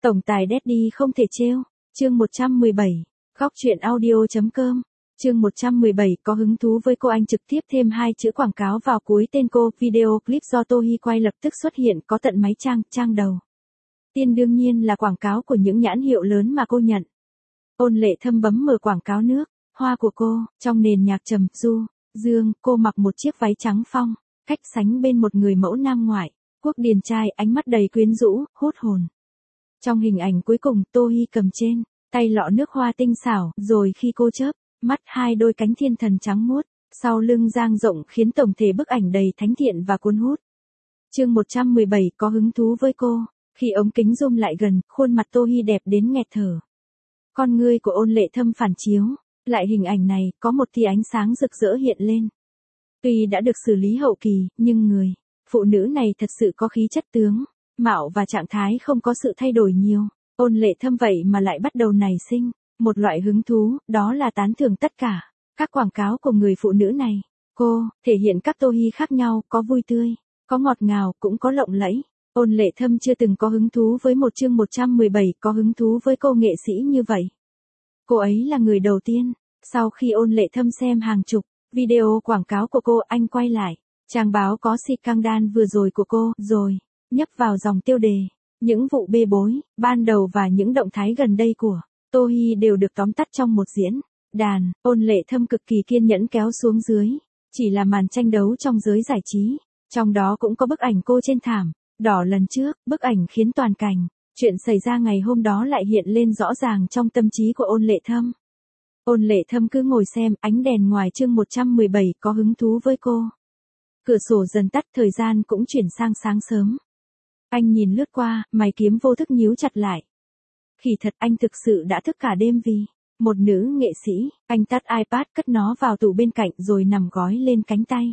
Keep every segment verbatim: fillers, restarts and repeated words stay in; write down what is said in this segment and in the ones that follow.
Tổng tài Daddy không thể trêu. Chương một trăm mười bảy. Góc truyện audio.com. Chương một trăm mười bảy có hứng thú với cô anh trực tiếp thêm hai chữ quảng cáo vào cuối tên cô. Video clip do Tohi quay lập tức xuất hiện có tận máy trang, trang đầu tiên đương nhiên là quảng cáo của những nhãn hiệu lớn mà cô nhận. Ôn Lệ Thâm bấm mở quảng cáo nước hoa của cô, trong nền nhạc trầm du dương, cô mặc một chiếc váy trắng phong, cách sánh bên một người mẫu nam ngoại quốc điển trai, ánh mắt đầy quyến rũ, hút hồn. Trong hình ảnh cuối cùng, Tohi cầm trên tay lọ nước hoa tinh xảo, rồi khi cô chớp mắt, hai đôi cánh thiên thần trắng muốt sau lưng dang rộng khiến tổng thể bức ảnh đầy thánh thiện và cuốn hút. Chương một trăm mười bảy có hứng thú với cô. Khi ống kính zoom lại gần, khuôn mặt Tohi đẹp đến nghẹt thở. Con ngươi của Ôn Lệ Thâm phản chiếu lại hình ảnh này, có một tia ánh sáng rực rỡ hiện lên. Tuy đã được xử lý hậu kỳ, nhưng người phụ nữ này thật sự có khí chất tướng mạo và trạng thái không có sự thay đổi nhiều. Ôn Lệ Thâm vậy mà lại bắt đầu nảy sinh một loại hứng thú, đó là tán thưởng tất cả các quảng cáo của người phụ nữ này. Cô thể hiện các Tohi khác nhau, có vui tươi, có ngọt ngào, cũng có lộng lẫy. Ôn Lệ Thâm chưa từng có hứng thú với một chương một trăm mười bảy có hứng thú với cô nghệ sĩ như vậy. Cô ấy là người đầu tiên. Sau khi Ôn Lệ Thâm xem hàng chục video quảng cáo của cô, anh quay lại trang báo có scandal vừa rồi của cô, rồi nhấp vào dòng tiêu đề. Những vụ bê bối ban đầu và những động thái gần đây của Tohi đều được tóm tắt trong một diễn đàn. Ôn Lệ Thâm cực kỳ kiên nhẫn kéo xuống dưới. Chỉ là màn tranh đấu trong giới giải trí. Trong đó cũng có bức ảnh cô trên thảm đỏ lần trước, bức ảnh khiến toàn cảnh chuyện xảy ra ngày hôm đó lại hiện lên rõ ràng trong tâm trí của Ôn Lệ Thâm. Ôn Lệ Thâm cứ ngồi xem, ánh đèn ngoài chương một trăm mười bảy có hứng thú với cô. Cửa sổ dần tắt, thời gian cũng chuyển sang sáng sớm. Anh nhìn lướt qua, mày kiếm vô thức nhíu chặt lại. Kỳ thật anh thực sự đã thức cả đêm vì một nữ nghệ sĩ. Anh tắt iPad, cất nó vào tủ bên cạnh rồi nằm gói lên cánh tay.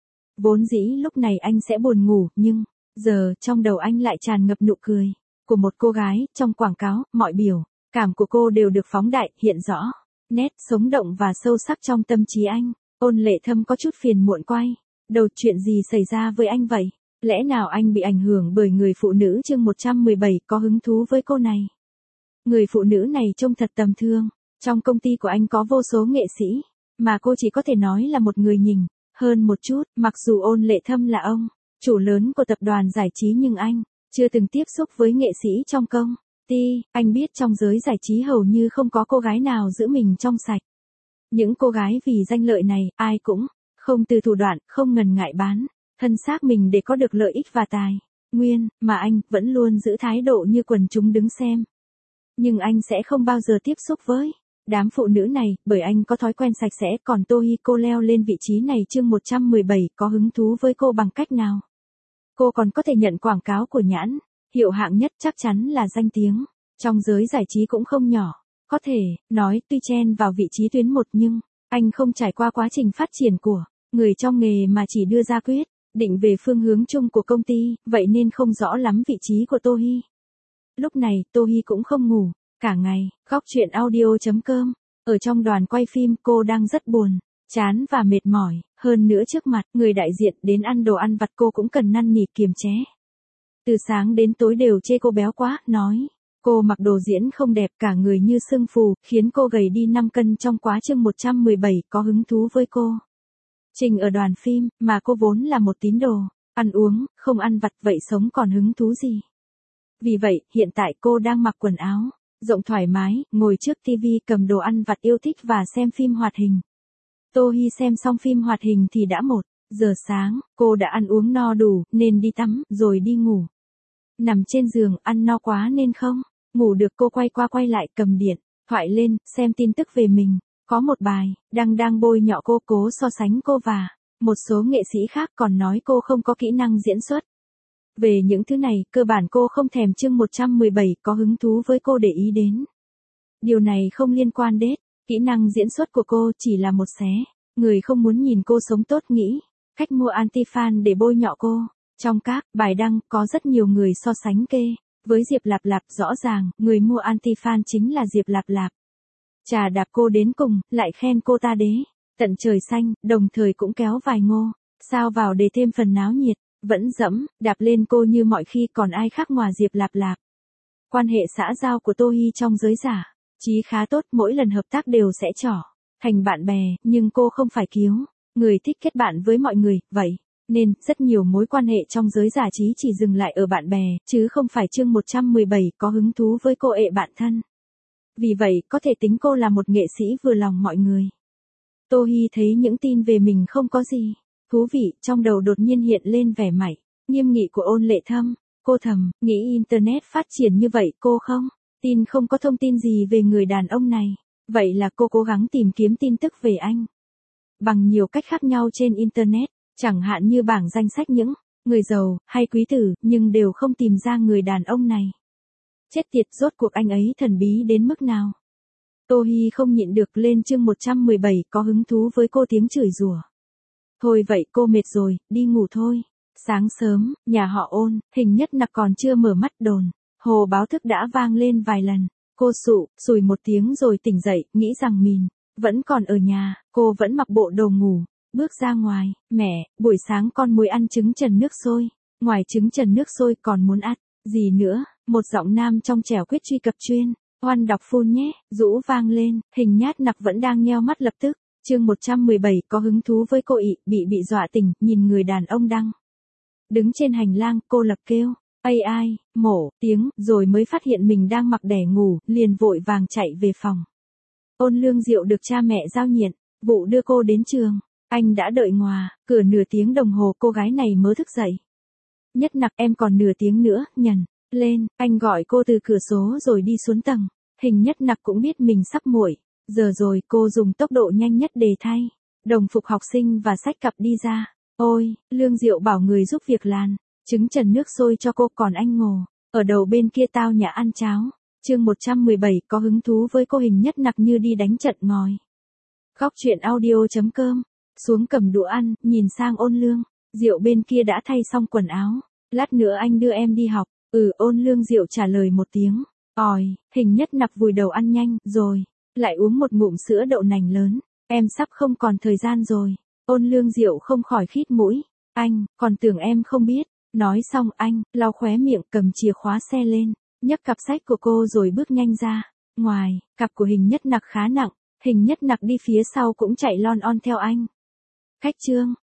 Vốn dĩ lúc này anh sẽ buồn ngủ, nhưng giờ trong đầu anh lại tràn ngập nụ cười của một cô gái. Trong quảng cáo, mọi biểu cảm của cô đều được phóng đại, hiện rõ nét sống động và sâu sắc trong tâm trí anh. Ôn Lệ Thâm có chút phiền muộn quay đầu, chuyện gì xảy ra với anh vậy? Lẽ nào anh bị ảnh hưởng bởi người phụ nữ chương một trăm mười bảy có hứng thú với cô này? Người phụ nữ này trông thật tầm thường. Trong công ty của anh có vô số nghệ sĩ, mà cô chỉ có thể nói là một người nhỉnh hơn một chút. Mặc dù Ôn Lệ Thâm là ông chủ lớn của tập đoàn giải trí, nhưng anh chưa từng tiếp xúc với nghệ sĩ trong công ty. Anh biết trong giới giải trí hầu như không có cô gái nào giữ mình trong sạch. Những cô gái vì danh lợi này, ai cũng không từ thủ đoạn, không ngần ngại bán thân xác mình để có được lợi ích và tài nguyên, mà anh vẫn luôn giữ thái độ như quần chúng đứng xem. Nhưng anh sẽ không bao giờ tiếp xúc với đám phụ nữ này, bởi anh có thói quen sạch sẽ. Còn Tohi, cô leo lên vị trí này chương một trăm mười bảy có hứng thú với cô bằng cách nào? Cô còn có thể nhận quảng cáo của nhãn hiệu hạng nhất, chắc chắn là danh tiếng trong giới giải trí cũng không nhỏ. Có thể nói tuy chen vào vị trí tuyến một, nhưng anh không trải qua quá trình phát triển của người trong nghề mà chỉ đưa ra quyết định về phương hướng chung của công ty, vậy nên không rõ lắm vị trí của Tohi. Lúc này, Tohi cũng không ngủ cả ngày. Góc truyện audio.com. Ở trong đoàn quay phim, cô đang rất buồn chán và mệt mỏi. Hơn nữa trước mặt người đại diện đến ăn đồ ăn vặt, cô cũng cần năn nỉ kiềm chế. Từ sáng đến tối đều chê cô béo quá, nói cô mặc đồ diễn không đẹp, cả người như sưng phù, khiến cô gầy đi năm cân. Trong quá chương một trăm mười bảy có hứng thú với cô. Trình ở đoàn phim, mà cô vốn là một tín đồ ăn uống, không ăn vặt, vậy sống còn hứng thú gì? Vì vậy, hiện tại cô đang mặc quần áo rộng thoải mái, ngồi trước tivi cầm đồ ăn vặt yêu thích và xem phim hoạt hình. Tohi xem xong phim hoạt hình thì đã một giờ sáng, cô đã ăn uống no đủ, nên đi tắm, rồi đi ngủ. Nằm trên giường, ăn no quá nên không ngủ được, cô quay qua quay lại, cầm điện thoại lên, xem tin tức về mình. Có một bài đang đang bôi nhọ cô, cố so sánh cô và một số nghệ sĩ khác, còn nói cô không có kỹ năng diễn xuất. Về những thứ này, cơ bản cô không thèm chương một trăm mười bảy có hứng thú với cô để ý đến. Điều này không liên quan đến kỹ năng diễn xuất của cô, chỉ là một xé người không muốn nhìn cô sống tốt nghĩ cách mua anti-fan để bôi nhọ cô. Trong các bài đăng, có rất nhiều người so sánh kê với Diệp Lạp Lạp, rõ ràng, người mua anti-fan chính là Diệp Lạp Lạp. Chà đạp cô đến cùng, lại khen cô ta đế tận trời xanh, đồng thời cũng kéo vài ngô sao vào để thêm phần náo nhiệt. Vẫn dẫm đạp lên cô như mọi khi, còn ai khác ngoài Diệp Lạp Lạp. Quan hệ xã giao của Tô Hi trong giới giả trí khá tốt, mỗi lần hợp tác đều sẽ trỏ thành bạn bè, nhưng cô không phải kiếu người thích kết bạn với mọi người, vậy nên rất nhiều mối quan hệ trong giới giải trí chỉ dừng lại ở bạn bè, chứ không phải chương một trăm mười bảy có hứng thú với cô ệ bạn thân. Vì vậy, có thể tính cô là một nghệ sĩ vừa lòng mọi người. Tô Hi thấy những tin về mình không có gì thú vị, trong đầu đột nhiên hiện lên vẻ mảy nghiêm nghị của Ôn Lệ Thâm. Cô thầm nghĩ Internet phát triển như vậy cô không tin không có thông tin gì về người đàn ông này. Vậy là cô cố gắng tìm kiếm tin tức về anh bằng nhiều cách khác nhau trên Internet, chẳng hạn như bảng danh sách những người giàu hay quý tử, nhưng đều không tìm ra người đàn ông này. Chết tiệt, rốt cuộc anh ấy thần bí đến mức nào? Tô Hi không nhịn được lên chương một trăm mười bảy có hứng thú với cô tiếng chửi rủa. Thôi vậy cô mệt rồi, đi ngủ thôi. Sáng sớm, nhà họ Ôn, Hình Nhất Nặc còn chưa mở mắt đồn. Hồ báo thức đã vang lên vài lần. Cô sụ, sùi một tiếng rồi tỉnh dậy, nghĩ rằng mình vẫn còn ở nhà, cô vẫn mặc bộ đồ ngủ. Bước ra ngoài, mẹ, buổi sáng con mới ăn trứng trần nước sôi. Ngoài trứng trần nước sôi còn muốn ăn gì nữa? Một giọng nam trong trẻo quyết truy cập chuyên. Oan đọc phun nhé, rũ vang lên, Hình Nhát Nặc vẫn đang nheo mắt lập tức. Chương một trăm mười bảy có hứng thú với cô ị, bị bị dọa tỉnh, nhìn người đàn ông đang đứng trên hành lang, cô lập kêu, ây ai, mổ, tiếng, rồi mới phát hiện mình đang mặc đẻ ngủ, liền vội vàng chạy về phòng. Ôn Lương Diệu được cha mẹ giao nhiệm vụ đưa cô đến trường. Anh đã đợi ngoài cửa nửa tiếng đồng hồ, cô gái này mới thức dậy. Nhất Nặc, em còn nửa tiếng nữa, nhần lên, anh gọi cô từ cửa số rồi đi xuống tầng. Hình Nhất Nặc cũng biết mình sắp muộn giờ rồi, cô dùng tốc độ nhanh nhất để thay đồng phục học sinh và xách cặp đi ra. Ôi, Lương Diệu bảo người giúp việc làn trứng trần nước sôi cho cô, còn anh ngồi ở đầu bên kia tao nhã ăn cháo. Chương một trăm mười bảy có hứng thú với cô. Hình Nhất Nặc như đi đánh trận ngòi. Góc truyện audio chấm com. Xuống cầm đũa ăn, nhìn sang Ôn Lương Diệu bên kia đã thay xong quần áo. Lát nữa anh đưa em đi học. Ừ, Ôn Lương Diệu trả lời một tiếng. Ỏi, Hình Nhất Nặc vùi đầu ăn nhanh, rồi lại uống một ngụm sữa đậu nành lớn. Em sắp không còn thời gian rồi. Ôn Lương Diệu không khỏi khít mũi. Anh, còn tưởng em không biết. Nói xong anh, lau khóe miệng, cầm chìa khóa xe lên, nhấc cặp sách của cô rồi bước nhanh ra. Ngoài, cặp của Hình Nhất Nặc khá nặng. Hình Nhất Nặc đi phía sau cũng chạy lon on theo anh. Khách trương,